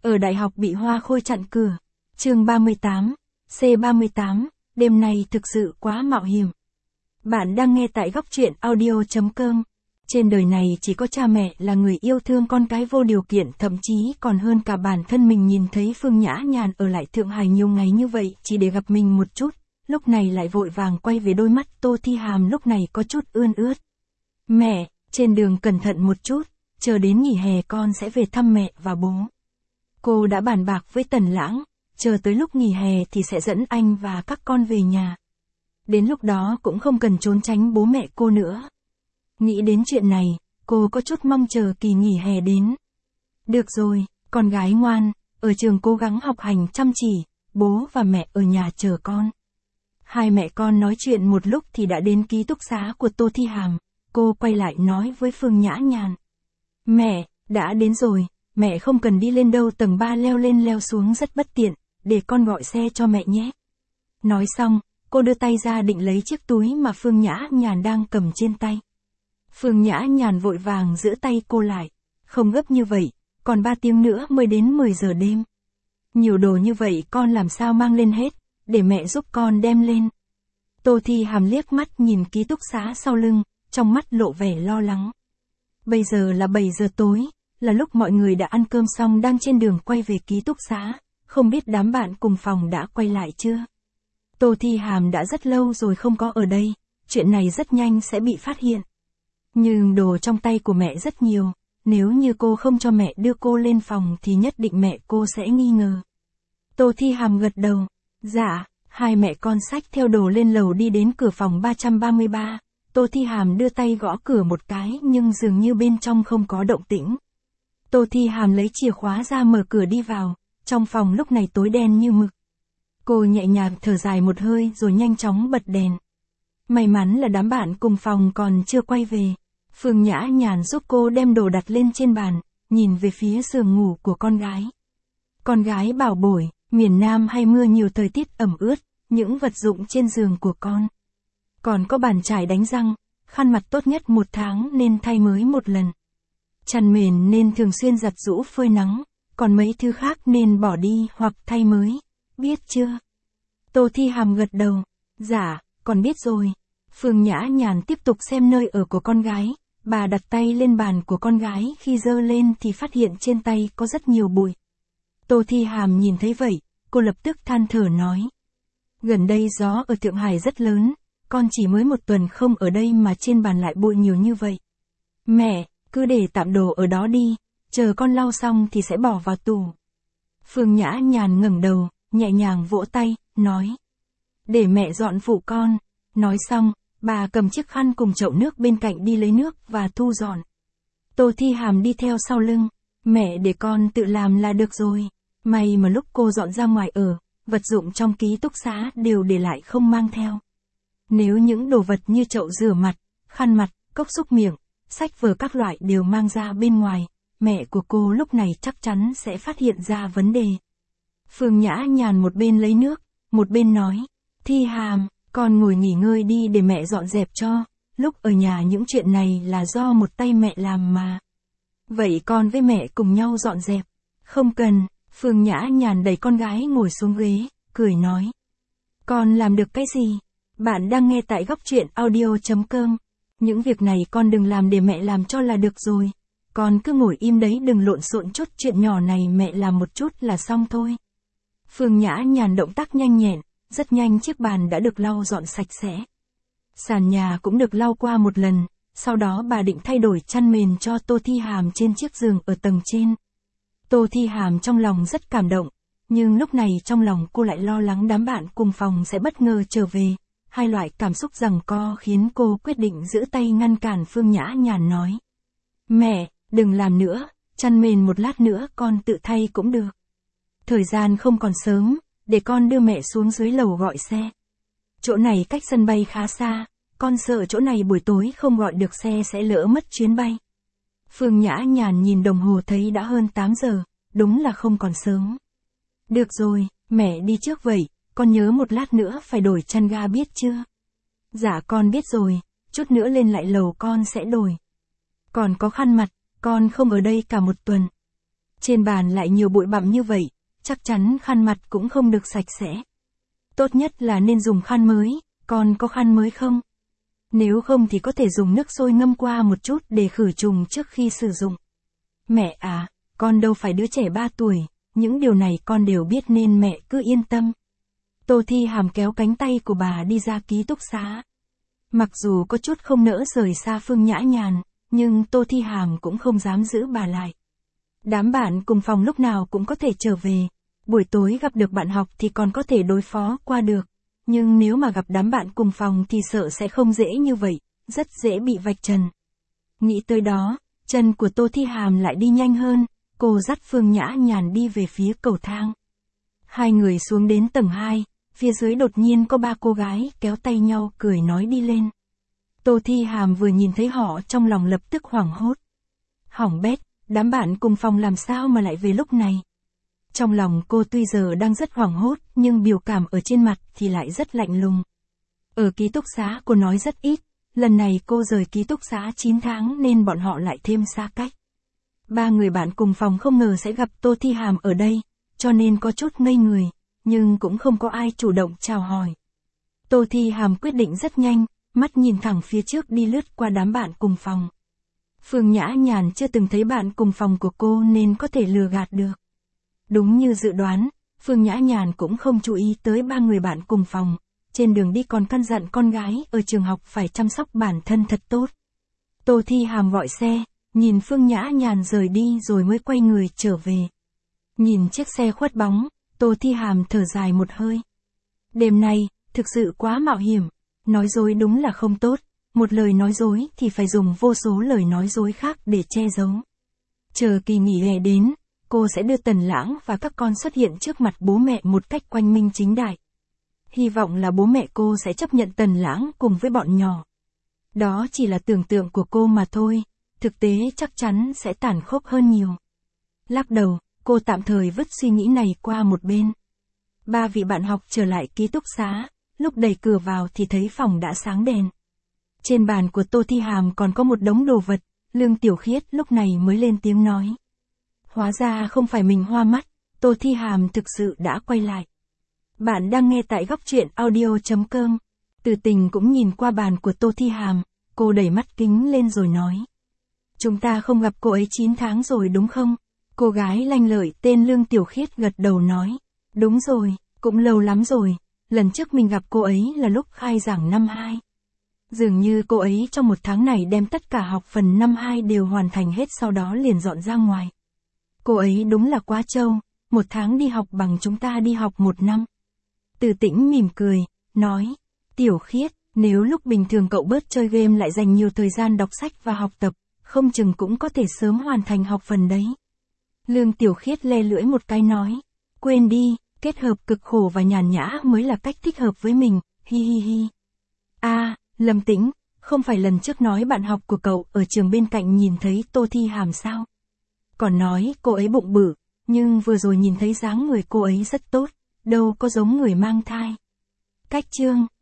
Ở đại học bị hoa khôi chặn cửa. Chương 38, C38, đêm nay thực sự quá mạo hiểm. Bạn đang nghe tại góc truyện audio.com. Trên đời này chỉ có cha mẹ là người yêu thương con cái vô điều kiện, thậm chí còn hơn cả bản thân mình. Nhìn thấy Phương Nhã Nhàn ở lại Thượng Hải nhiều ngày như vậy chỉ để gặp mình một chút, lúc này lại vội vàng quay về, đôi mắt Tô Thi Hàm lúc này có chút ươn ướt. Mẹ, trên đường cẩn thận một chút, chờ đến nghỉ hè con sẽ về thăm mẹ và bố. Cô đã bàn bạc với Tần Lãng, chờ tới lúc nghỉ hè thì sẽ dẫn anh và các con về nhà. Đến lúc đó cũng không cần trốn tránh bố mẹ cô nữa. Nghĩ đến chuyện này, cô có chút mong chờ kỳ nghỉ hè đến. Được rồi, con gái ngoan, ở trường cố gắng học hành chăm chỉ, bố và mẹ ở nhà chờ con. Hai mẹ con nói chuyện một lúc thì đã đến ký túc xá của Tô Thi Hàm. Cô quay lại nói với Phương Nhã Nhàn. Mẹ, đã đến rồi, mẹ không cần đi lên đâu, tầng 3 leo lên leo xuống rất bất tiện, để con gọi xe cho mẹ nhé. Nói xong, cô đưa tay ra định lấy chiếc túi mà Phương Nhã Nhàn đang cầm trên tay. Phương Nhã Nhàn vội vàng giữ tay cô lại. Không gấp như vậy, còn 3 tiếng nữa mới đến 10 giờ đêm. Nhiều đồ như vậy con làm sao mang lên hết, để mẹ giúp con đem lên. Tô Thi Hàm liếc mắt nhìn ký túc xá sau lưng, trong mắt lộ vẻ lo lắng. Bây giờ là 7 giờ tối, là lúc mọi người đã ăn cơm xong đang trên đường quay về ký túc xá, không biết đám bạn cùng phòng đã quay lại chưa. Tô Thi Hàm đã rất lâu rồi không có ở đây, chuyện này rất nhanh sẽ bị phát hiện. Nhưng đồ trong tay của mẹ rất nhiều, nếu như cô không cho mẹ đưa cô lên phòng thì nhất định mẹ cô sẽ nghi ngờ. Tô Thi Hàm gật đầu. Dạ, hai mẹ con xách theo đồ lên lầu đi đến cửa phòng 333. Tô Thi Hàm đưa tay gõ cửa một cái nhưng dường như bên trong không có động tĩnh. Tô Thi Hàm lấy chìa khóa ra mở cửa đi vào, trong phòng lúc này tối đen như mực. Cô nhẹ nhàng thở dài một hơi rồi nhanh chóng bật đèn. May mắn là đám bạn cùng phòng còn chưa quay về. Phương Nhã Nhàn giúp cô đem đồ đặt lên trên bàn, nhìn về phía giường ngủ của con gái. Con gái bảo bối, miền Nam hay mưa nhiều, thời tiết ẩm ướt, những vật dụng trên giường của con. Còn có bàn chải đánh răng, khăn mặt tốt nhất 1 tháng nên thay mới 1 lần. Chăn mền nên thường xuyên giặt giũ phơi nắng, còn mấy thứ khác nên bỏ đi hoặc thay mới, biết chưa? Tô Thi Hàm gật đầu. Dạ, con biết rồi. Phương Nhã Nhàn tiếp tục xem nơi ở của con gái. Bà đặt tay lên bàn của con gái, khi giơ lên thì phát hiện trên tay có rất nhiều bụi. Tô Thi Hàm nhìn thấy vậy, cô lập tức than thở nói. Gần đây gió ở Thượng Hải rất lớn, con chỉ mới 1 tuần không ở đây mà trên bàn lại bụi nhiều như vậy. Mẹ, cứ để tạm đồ ở đó đi, chờ con lau xong thì sẽ bỏ vào tủ. Phương Nhã Nhàn ngẩng đầu, nhẹ nhàng vỗ tay, nói. Để mẹ dọn phụ con. Nói xong, bà cầm chiếc khăn cùng chậu nước bên cạnh đi lấy nước và thu dọn. Tô Thi Hàm đi theo sau lưng. Mẹ để con tự làm là được rồi. May mà lúc cô dọn ra ngoài ở, vật dụng trong ký túc xá đều để lại không mang theo. Nếu những đồ vật như chậu rửa mặt, khăn mặt, cốc súc miệng, sách vở các loại đều mang ra bên ngoài, mẹ của cô lúc này chắc chắn sẽ phát hiện ra vấn đề. Phương Nhã Nhàn một bên lấy nước, một bên nói. Thi Hàm, con ngồi nghỉ ngơi đi để mẹ dọn dẹp cho, lúc ở nhà những chuyện này là do một tay mẹ làm mà. Vậy con với mẹ cùng nhau dọn dẹp. Không cần. Phương Nhã Nhàn đẩy con gái ngồi xuống ghế, cười nói. Con làm được cái gì? Bạn đang nghe tại góc truyện audio.com. Những việc này con đừng làm, để mẹ làm cho là được rồi. Con cứ ngồi im đấy, đừng lộn xộn, chút chuyện nhỏ này mẹ làm một chút là xong thôi. Phương Nhã Nhàn động tác nhanh nhẹn, rất nhanh chiếc bàn đã được lau dọn sạch sẽ. Sàn nhà cũng được lau qua một lần, sau đó bà định thay đổi chăn mền cho Tô Thi Hàm trên chiếc giường ở tầng trên. Tô Thi Hàm trong lòng rất cảm động, nhưng lúc này trong lòng cô lại lo lắng đám bạn cùng phòng sẽ bất ngờ trở về. Hai loại cảm xúc giằng co khiến cô quyết định giữ tay ngăn cản Phương Nhã Nhàn nói. Mẹ, đừng làm nữa, chăn mền một lát nữa con tự thay cũng được. Thời gian không còn sớm, để con đưa mẹ xuống dưới lầu gọi xe. Chỗ này cách sân bay khá xa, con sợ chỗ này buổi tối không gọi được xe sẽ lỡ mất chuyến bay. Phương Nhã Nhàn nhìn đồng hồ thấy đã hơn 8 giờ, đúng là không còn sớm. Được rồi, mẹ đi trước vậy, con nhớ một lát nữa phải đổi chăn ga biết chưa? Dạ con biết rồi, chút nữa lên lại lầu con sẽ đổi. Còn có khăn mặt, con không ở đây cả 1 tuần. Trên bàn lại nhiều bụi bặm như vậy, chắc chắn khăn mặt cũng không được sạch sẽ. Tốt nhất là nên dùng khăn mới, con có khăn mới không? Nếu không thì có thể dùng nước sôi ngâm qua một chút để khử trùng trước khi sử dụng. Mẹ à, con đâu phải đứa trẻ 3 tuổi, những điều này con đều biết nên mẹ cứ yên tâm. Tô Thi Hàm kéo cánh tay của bà đi ra ký túc xá. Mặc dù có chút không nỡ rời xa Phương Nhã Nhàn, nhưng Tô Thi Hàm cũng không dám giữ bà lại. Đám bạn cùng phòng lúc nào cũng có thể trở về, buổi tối gặp được bạn học thì còn có thể đối phó qua được, nhưng nếu mà gặp đám bạn cùng phòng thì sợ sẽ không dễ như vậy, rất dễ bị vạch trần. Nghĩ tới đó, chân của Tô Thi Hàm lại đi nhanh hơn, cô dắt Phương Nhã Nhàn đi về phía cầu thang. Hai người xuống đến tầng 2, phía dưới đột nhiên có 3 cô gái kéo tay nhau cười nói đi lên. Tô Thi Hàm vừa nhìn thấy họ trong lòng lập tức hoảng hốt. Hỏng bét, đám bạn cùng phòng làm sao mà lại về lúc này? Trong lòng cô tuy giờ đang rất hoảng hốt nhưng biểu cảm ở trên mặt thì lại rất lạnh lùng. Ở ký túc xá cô nói rất ít, lần này cô rời ký túc xá 9 tháng nên bọn họ lại thêm xa cách. 3 người bạn cùng phòng không ngờ sẽ gặp Tô Thi Hàm ở đây, cho nên có chút ngây người, nhưng cũng không có ai chủ động chào hỏi. Tô Thi Hàm quyết định rất nhanh, mắt nhìn thẳng phía trước đi lướt qua đám bạn cùng phòng. Phương Nhã Nhàn chưa từng thấy bạn cùng phòng của cô nên có thể lừa gạt được. Đúng như dự đoán, Phương Nhã Nhàn cũng không chú ý tới 3 người bạn cùng phòng, trên đường đi còn căn dặn con gái ở trường học phải chăm sóc bản thân thật tốt. Tô Thi Hàm gọi xe, nhìn Phương Nhã Nhàn rời đi rồi mới quay người trở về. Nhìn chiếc xe khuất bóng, Tô Thi Hàm thở dài một hơi. Đêm nay, thực sự quá mạo hiểm, nói dối đúng là không tốt, một lời nói dối thì phải dùng vô số lời nói dối khác để che giấu. Chờ kỳ nghỉ hè đến, cô sẽ đưa Tần Lãng và các con xuất hiện trước mặt bố mẹ một cách quang minh chính đại. Hy vọng là bố mẹ cô sẽ chấp nhận Tần Lãng cùng với bọn nhỏ. Đó chỉ là tưởng tượng của cô mà thôi, thực tế chắc chắn sẽ tàn khốc hơn nhiều. Lắc đầu, cô tạm thời vứt suy nghĩ này qua một bên. 3 vị bạn học trở lại ký túc xá, lúc đẩy cửa vào thì thấy phòng đã sáng đèn. Trên bàn của Tô Thi Hàm còn có một đống đồ vật, Lương Tiểu Khiết lúc này mới lên tiếng nói. Hóa ra không phải mình hoa mắt, Tô Thi Hàm thực sự đã quay lại. Bạn đang nghe tại góc truyện audio.com. Từ Tình cũng nhìn qua bàn của Tô Thi Hàm, cô đẩy mắt kính lên rồi nói. Chúng ta không gặp cô ấy 9 tháng rồi đúng không? Cô gái lanh lợi tên Lương Tiểu Khiết gật đầu nói. Đúng rồi, cũng lâu lắm rồi, lần trước mình gặp cô ấy là lúc khai giảng năm 2. Dường như cô ấy trong 1 tháng này đem tất cả học phần năm 2 đều hoàn thành hết sau đó liền dọn ra ngoài. Cô ấy đúng là quá trâu, 1 tháng đi học bằng chúng ta đi học 1 năm. Từ Tĩnh mỉm cười, nói, Tiểu Khiết, nếu lúc bình thường cậu bớt chơi game lại dành nhiều thời gian đọc sách và học tập, không chừng cũng có thể sớm hoàn thành học phần đấy. Lương Tiểu Khiết le lưỡi một cái nói, quên đi, kết hợp cực khổ và nhàn nhã mới là cách thích hợp với mình, hi hi hi. Lâm Tĩnh, không phải lần trước nói bạn học của cậu ở trường bên cạnh nhìn thấy Tô Thi Hàm sao? Còn nói cô ấy bụng bự, nhưng vừa rồi nhìn thấy dáng người cô ấy rất tốt, đâu có giống người mang thai. Cách chương